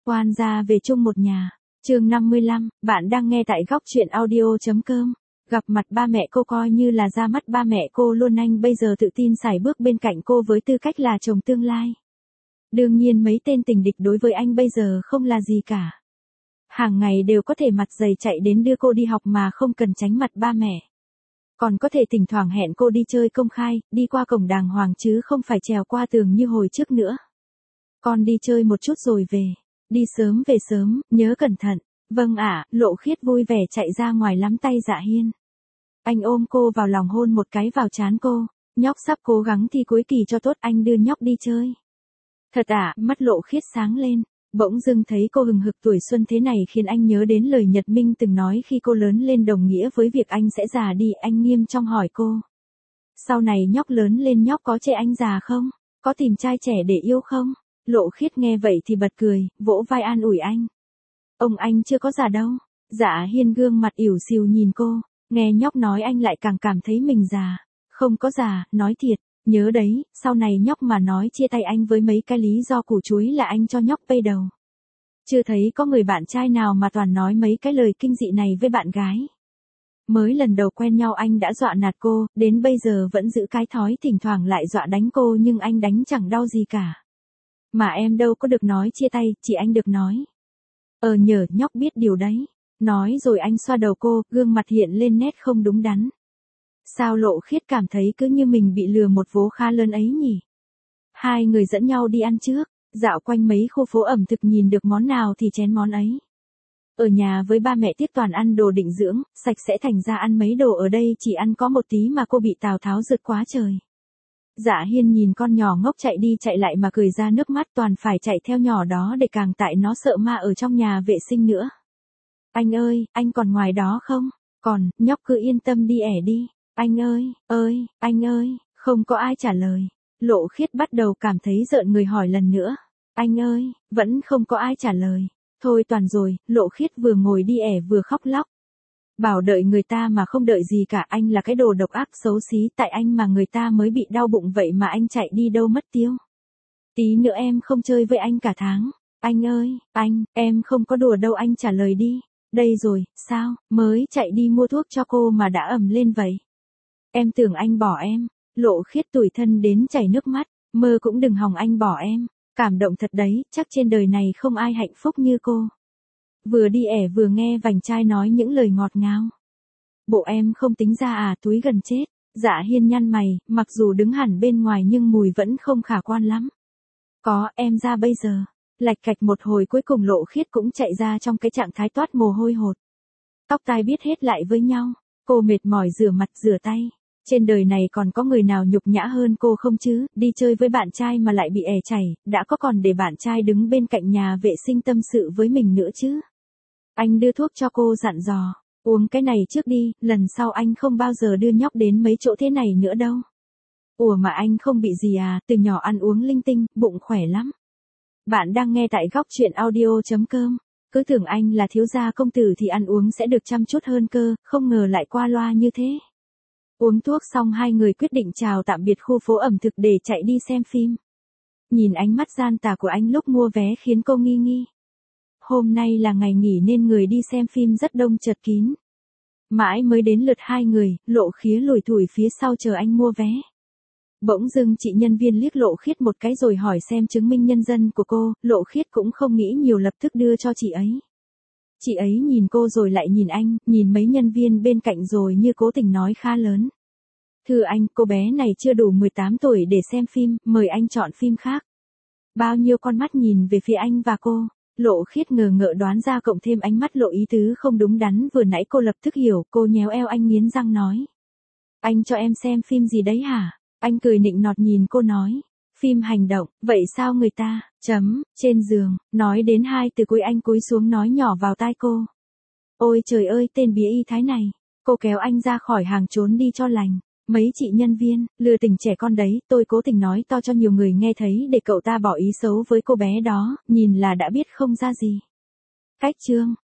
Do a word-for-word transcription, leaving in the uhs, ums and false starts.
Quan gia về chung một nhà. Chương năm mươi lăm, bạn đang nghe tại góc truyện audio chấm com. Gặp mặt ba mẹ cô coi như là ra mắt ba mẹ cô luôn, anh bây giờ tự tin sải bước bên cạnh cô với tư cách là chồng tương lai. Đương nhiên mấy tên tình địch đối với anh bây giờ không là gì cả. Hàng ngày đều có thể mặt dày chạy đến đưa cô đi học mà không cần tránh mặt ba mẹ. Còn có thể thỉnh thoảng hẹn cô đi chơi công khai, đi qua cổng đàng hoàng chứ không phải trèo qua tường như hồi trước nữa. Con đi chơi một chút rồi về. Đi sớm về sớm, nhớ cẩn thận. Vâng ạ, Lộ Khiết vui vẻ chạy ra ngoài nắm tay Dạ Hiên. Anh ôm cô vào lòng hôn một cái vào trán cô. Nhóc sắp cố gắng thi cuối kỳ cho tốt, anh đưa nhóc đi chơi. Thật ạ, mắt Lộ Khiết sáng lên. Bỗng dưng thấy cô hừng hực tuổi xuân thế này khiến anh nhớ đến lời Nhật Minh từng nói khi cô lớn lên đồng nghĩa với việc anh sẽ già đi. Anh nghiêm trong hỏi cô. Sau này nhóc lớn lên nhóc có chê anh già không? Có tìm trai trẻ để yêu không? Lộ Khiết nghe vậy thì bật cười, vỗ vai an ủi anh. Ông anh chưa có già đâu. Dạ Hiên gương mặt ỉu xìu nhìn cô, nghe nhóc nói anh lại càng cảm thấy mình già. Không có già, nói thiệt, nhớ đấy, sau này nhóc mà nói chia tay anh với mấy cái lý do củ chuối là anh cho nhóc pay đầu. Chưa thấy có người bạn trai nào mà toàn nói mấy cái lời kinh dị này với bạn gái. Mới lần đầu quen nhau anh đã dọa nạt cô, đến bây giờ vẫn giữ cái thói thỉnh thoảng lại dọa đánh cô nhưng anh đánh chẳng đau gì cả. Mà em đâu có được nói chia tay, chỉ anh được nói. Ờ nhờ nhóc biết điều đấy. Nói rồi anh xoa đầu cô, gương mặt hiện lên nét không đúng đắn. Sao Lộ Khiết cảm thấy cứ như mình bị lừa một vố khá lớn ấy nhỉ? Hai người dẫn nhau đi ăn trước, dạo quanh mấy khu phố ẩm thực nhìn được món nào thì chén món ấy. Ở nhà với ba mẹ tiếc toàn ăn đồ định dưỡng, sạch sẽ thành ra ăn mấy đồ ở đây chỉ ăn có một tí mà cô bị Tào Tháo rượt quá trời. Dạ Hiên nhìn con nhỏ ngốc chạy đi chạy lại mà cười ra nước mắt, toàn phải chạy theo nhỏ đó để càng tại nó sợ ma ở trong nhà vệ sinh nữa. Anh ơi, anh còn ngoài đó không? Còn, nhóc cứ yên tâm đi ẻ đi. Anh ơi, ơi, anh ơi, không có ai trả lời. Lộ Khiết bắt đầu cảm thấy rợn người hỏi lần nữa. Anh ơi, vẫn không có ai trả lời. Thôi toàn rồi, Lộ Khiết vừa ngồi đi ẻ vừa khóc lóc. Bảo đợi người ta mà không đợi gì cả, anh là cái đồ độc ác xấu xí, tại anh mà người ta mới bị đau bụng vậy mà anh chạy đi đâu mất tiêu. Tí nữa em không chơi với anh cả tháng. Anh ơi, anh, em không có đùa đâu, anh trả lời đi. Đây rồi, sao, mới chạy đi mua thuốc cho cô mà đã ầm lên vậy. Em tưởng anh bỏ em. Lộ Khiết tủi thân đến chảy nước mắt, mơ cũng đừng hòng anh bỏ em. Cảm động thật đấy, chắc trên đời này không ai hạnh phúc như cô. Vừa đi ẻ vừa nghe vành trai nói những lời ngọt ngào. Bộ em không tính ra à, túi gần chết. Dạ Hiên nhăn mày, mặc dù đứng hẳn bên ngoài nhưng mùi vẫn không khả quan lắm. Có, em ra bây giờ. Lạch cạch một hồi cuối cùng Lộ Khiết cũng chạy ra trong cái trạng thái toát mồ hôi hột. Tóc tai biết hết lại với nhau. Cô mệt mỏi rửa mặt rửa tay. Trên đời này còn có người nào nhục nhã hơn cô không chứ, đi chơi với bạn trai mà lại bị ẻ chảy, đã có còn để bạn trai đứng bên cạnh nhà vệ sinh tâm sự với mình nữa chứ. Anh đưa thuốc cho cô dặn dò, uống cái này trước đi, lần sau anh không bao giờ đưa nhóc đến mấy chỗ thế này nữa đâu. Ủa mà anh không bị gì à, từ nhỏ ăn uống linh tinh, bụng khỏe lắm. Bạn đang nghe tại góc truyện audio chấm com. Cứ tưởng anh là thiếu gia công tử thì ăn uống sẽ được chăm chút hơn cơ, không ngờ lại qua loa như thế. Uống thuốc xong hai người quyết định chào tạm biệt khu phố ẩm thực để chạy đi xem phim. Nhìn ánh mắt gian tà của anh lúc mua vé khiến cô nghi nghi. Hôm nay là ngày nghỉ nên người đi xem phim rất đông chật kín. Mãi mới đến lượt hai người, Lộ Khía lủi thủi phía sau chờ anh mua vé. Bỗng dưng chị nhân viên liếc Lộ Khiết một cái rồi hỏi xem chứng minh nhân dân của cô, Lộ Khiết cũng không nghĩ nhiều lập tức đưa cho chị ấy. Chị ấy nhìn cô rồi lại nhìn anh, nhìn mấy nhân viên bên cạnh rồi như cố tình nói khá lớn. Thưa anh, cô bé này chưa đủ mười tám tuổi để xem phim, mời anh chọn phim khác. Bao nhiêu con mắt nhìn về phía anh và cô. Lộ Khiết ngờ ngợ đoán ra cộng thêm ánh mắt lộ ý tứ không đúng đắn vừa nãy cô lập tức hiểu, cô nhéo eo anh nghiến răng nói. Anh cho em xem phim gì đấy hả? Anh cười nịnh nọt nhìn cô nói. Phim hành động, vậy sao người ta, chấm, trên giường, nói đến hai từ cuối anh cúi xuống nói nhỏ vào tai cô. Ôi trời ơi, tên bía y thái này. Cô kéo anh ra khỏi hàng trốn đi cho lành. Mấy chị nhân viên, lừa tình trẻ con đấy, tôi cố tình nói to cho nhiều người nghe thấy để cậu ta bỏ ý xấu với cô bé đó, nhìn là đã biết không ra gì. Cách chương.